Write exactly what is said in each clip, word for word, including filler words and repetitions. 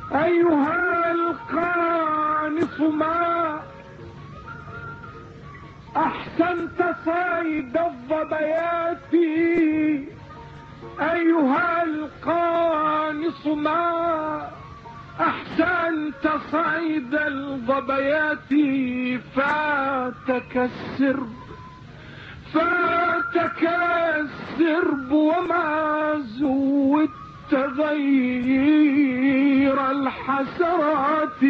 أيها القانص ما أحسنت صيد الظبيات، أيها القانص ما أحسنت صيد الظبيات، فاتك السرب فاتك السرب وما زودت غير الحسرات،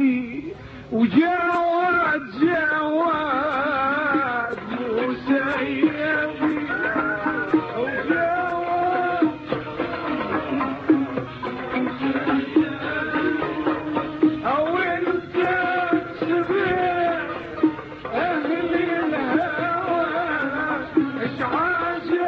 وجاواد جاواد مسيبي وجاواد او انت سبيع اهل الهوى اشعاج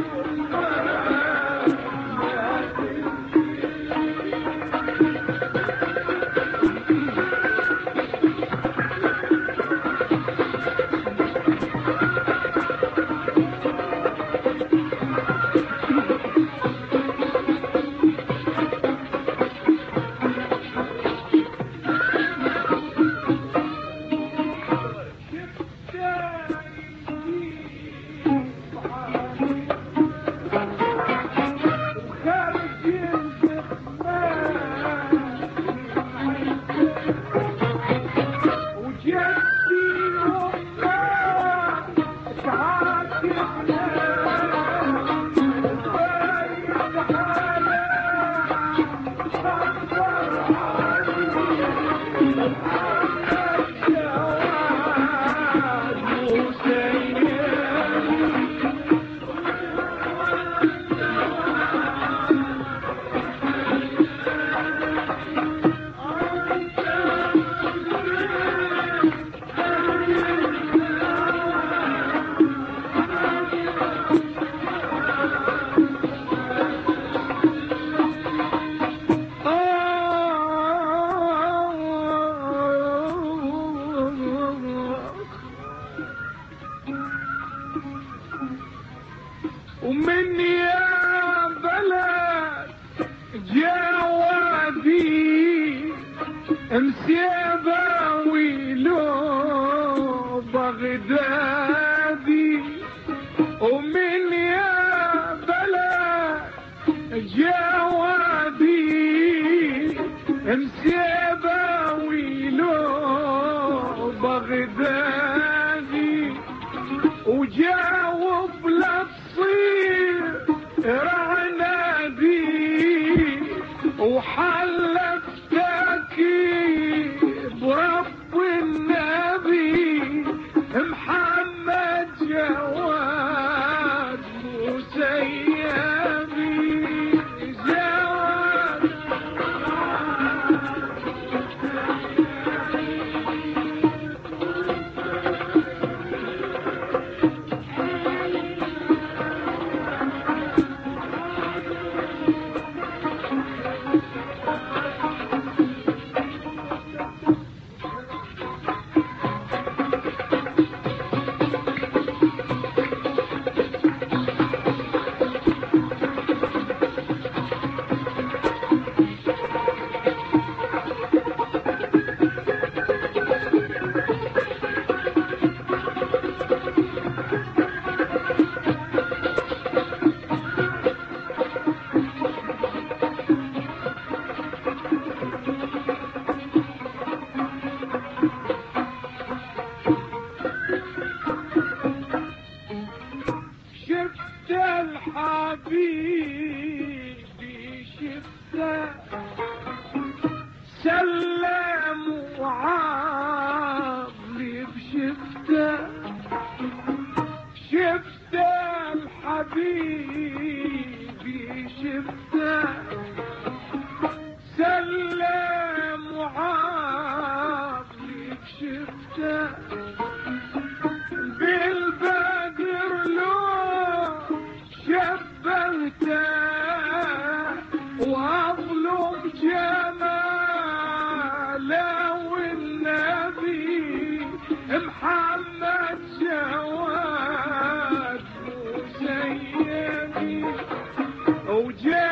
ومن يا بلد جوادي مسيباوي لو بغدادي، ومن يا بلد جوادي مسيباوي لو بغدادي، وجاوب لتصير رعنادي، وحلفتك برب النبي محمد جواد مسيبي جواد حبيبي شفته سلم وعاملي بشفته، شفته الحبيبي شفته سلم وعاملي بشفته، بالبدر لو شبهته واظلم جماله، والنبي محمد جواد مسيبي وجاء